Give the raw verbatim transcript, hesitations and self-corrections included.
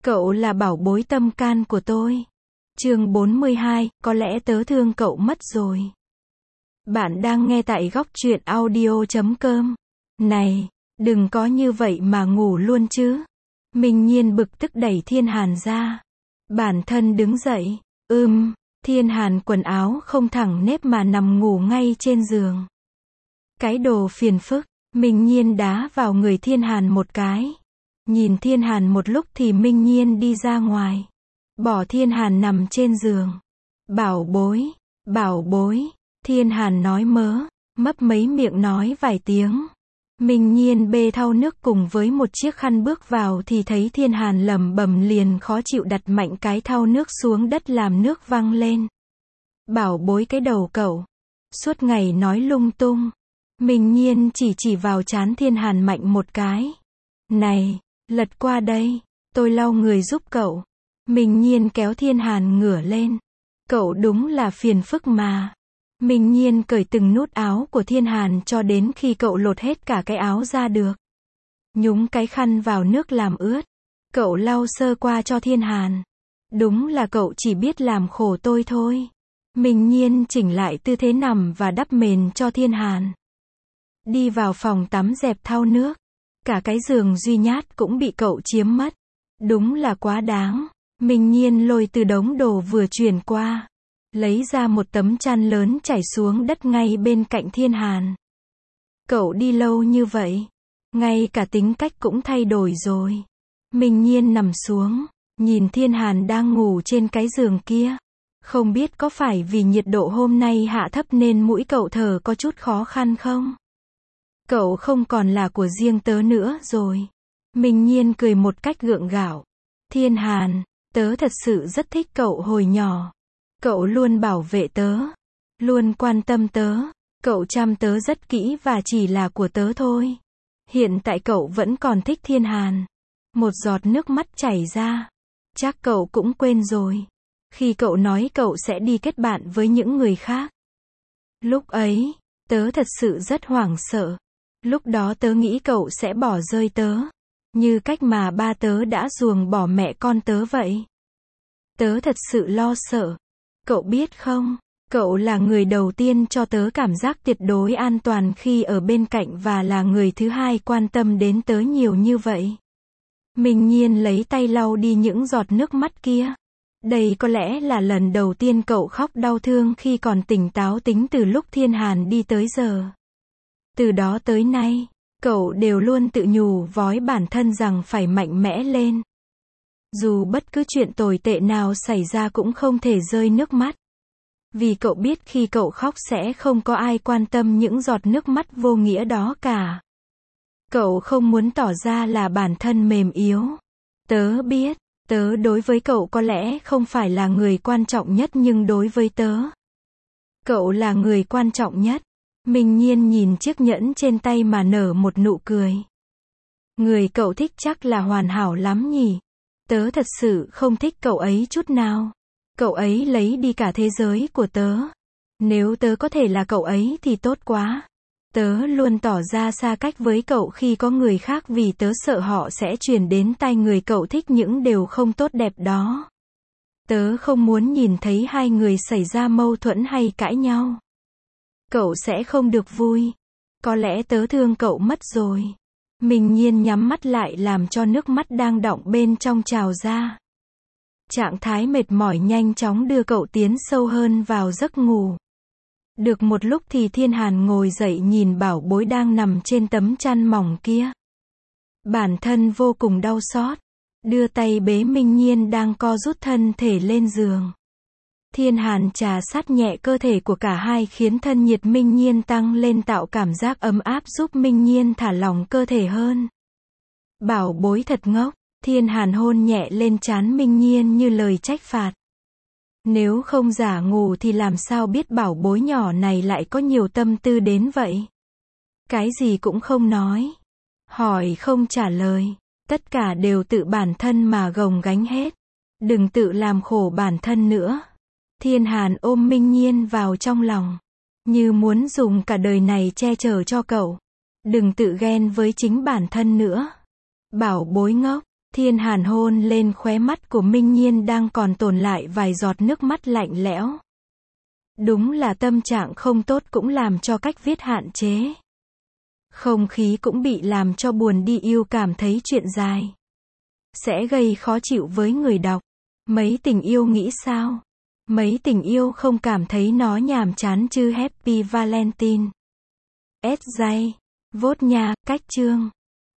Cậu là bảo bối tâm can của tôi. Chương bốn mươi hai, có lẽ tớ thương cậu mất rồi. Bạn đang nghe tại góc truyện audio chấm com. Này, đừng có như vậy mà ngủ luôn chứ. Minh Nhiên bực tức đẩy Thiên Hàn ra. Bản thân đứng dậy. Ưm, Thiên Hàn quần áo không thẳng nếp mà nằm ngủ ngay trên giường. Cái đồ phiền phức. Minh Nhiên đá vào người Thiên Hàn một cái. Nhìn Thiên Hàn một lúc thì Minh Nhiên đi ra ngoài. Bỏ Thiên Hàn nằm trên giường. Bảo bối, bảo bối. Thiên Hàn nói mớ, mấp mấy miệng nói vài tiếng. Minh Nhiên bê thau nước cùng với một chiếc khăn bước vào thì thấy Thiên Hàn lẩm bẩm liền khó chịu đặt mạnh cái thau nước xuống đất làm nước văng lên. Bảo bối cái đầu cậu. Suốt ngày nói lung tung. Minh Nhiên chỉ chỉ vào trán Thiên Hàn mạnh một cái. Này, lật qua đây, tôi lau người giúp cậu. Minh Nhiên kéo Thiên Hàn ngửa lên. Cậu đúng là phiền phức mà. Minh Nhiên cởi từng nút áo của Thiên Hàn cho đến khi cậu lột hết cả cái áo ra được. Nhúng cái khăn vào nước làm ướt. Cậu lau sơ qua cho Thiên Hàn. Đúng là cậu chỉ biết làm khổ tôi thôi. Minh Nhiên chỉnh lại tư thế nằm và đắp mền cho Thiên Hàn. Đi vào phòng tắm dẹp thau nước. Cả cái giường duy nhát cũng bị cậu chiếm mất. Đúng là quá đáng. Minh Nhiên lôi từ đống đồ vừa chuyển qua. Lấy ra một tấm chăn lớn trải xuống đất ngay bên cạnh Thiên Hàn. Cậu đi lâu như vậy. Ngay cả tính cách cũng thay đổi rồi. Minh Nhiên nằm xuống. Nhìn Thiên Hàn đang ngủ trên cái giường kia. Không biết có phải vì nhiệt độ hôm nay hạ thấp nên mũi cậu thở có chút khó khăn không? Cậu không còn là của riêng tớ nữa rồi. Minh Nhiên cười một cách gượng gạo. Thiên Hàn, tớ thật sự rất thích cậu hồi nhỏ. Cậu luôn bảo vệ tớ. Luôn quan tâm tớ. Cậu chăm tớ rất kỹ và chỉ là của tớ thôi. Hiện tại cậu vẫn còn thích Thiên Hàn. Một giọt nước mắt chảy ra. Chắc cậu cũng quên rồi. Khi cậu nói cậu sẽ đi kết bạn với những người khác. Lúc ấy, tớ thật sự rất hoảng sợ. Lúc đó tớ nghĩ cậu sẽ bỏ rơi tớ. Như cách mà ba tớ đã ruồng bỏ mẹ con tớ vậy. Tớ thật sự lo sợ. Cậu biết không, cậu là người đầu tiên cho tớ cảm giác tuyệt đối an toàn khi ở bên cạnh và là người thứ hai quan tâm đến tớ nhiều như vậy. Minh Nhiên lấy tay lau đi những giọt nước mắt kia. Đây có lẽ là lần đầu tiên cậu khóc đau thương khi còn tỉnh táo tính từ lúc Thiên Hàn đi tới giờ. Từ đó tới nay, cậu đều luôn tự nhủ vói bản thân rằng phải mạnh mẽ lên. Dù bất cứ chuyện tồi tệ nào xảy ra cũng không thể rơi nước mắt. Vì cậu biết khi cậu khóc sẽ không có ai quan tâm những giọt nước mắt vô nghĩa đó cả. Cậu không muốn tỏ ra là bản thân mềm yếu. Tớ biết, tớ đối với cậu có lẽ không phải là người quan trọng nhất nhưng đối với tớ, cậu là người quan trọng nhất. Minh Nhiên nhìn chiếc nhẫn trên tay mà nở một nụ cười. Người cậu thích chắc là hoàn hảo lắm nhỉ? Tớ thật sự không thích cậu ấy chút nào. Cậu ấy lấy đi cả thế giới của tớ. Nếu tớ có thể là cậu ấy thì tốt quá. Tớ luôn tỏ ra xa cách với cậu khi có người khác vì tớ sợ họ sẽ truyền đến tai người cậu thích những điều không tốt đẹp đó. Tớ không muốn nhìn thấy hai người xảy ra mâu thuẫn hay cãi nhau. Cậu sẽ không được vui. Có lẽ tớ thương cậu mất rồi. Minh Nhiên nhắm mắt lại làm cho nước mắt đang đọng bên trong trào ra. Trạng thái mệt mỏi nhanh chóng đưa cậu tiến sâu hơn vào giấc ngủ. Được một lúc thì Thiên Hàn ngồi dậy nhìn bảo bối đang nằm trên tấm chăn mỏng kia. Bản thân vô cùng đau xót. Đưa tay bế Minh Nhiên đang co rút thân thể lên giường. Thiên Hàn trà sát nhẹ cơ thể của cả hai khiến thân nhiệt Minh Nhiên tăng lên tạo cảm giác ấm áp giúp Minh Nhiên thả lỏng cơ thể hơn. Bảo bối thật ngốc. Thiên Hàn hôn nhẹ lên trán Minh Nhiên như lời trách phạt. Nếu không giả ngủ thì làm sao biết bảo bối nhỏ này lại có nhiều tâm tư đến vậy? Cái gì cũng không nói. Hỏi không trả lời. Tất cả đều tự bản thân mà gồng gánh hết. Đừng tự làm khổ bản thân nữa. Thiên Hàn ôm Minh Nhiên vào trong lòng. Như muốn dùng cả đời này che chở cho cậu. Đừng tự ghen với chính bản thân nữa. Bảo bối ngốc. Thiên Hàn hôn lên khóe mắt của Minh Nhiên đang còn tồn lại vài giọt nước mắt lạnh lẽo. Đúng là tâm trạng không tốt cũng làm cho cách viết hạn chế. Không khí cũng bị làm cho buồn đi, yêu cảm thấy chuyện dài sẽ gây khó chịu với người đọc. Mấy tình yêu nghĩ sao? Mấy tình yêu không cảm thấy nó nhàm chán chứ? Happy Valentine. ét gi. Vốt nha, cách chương.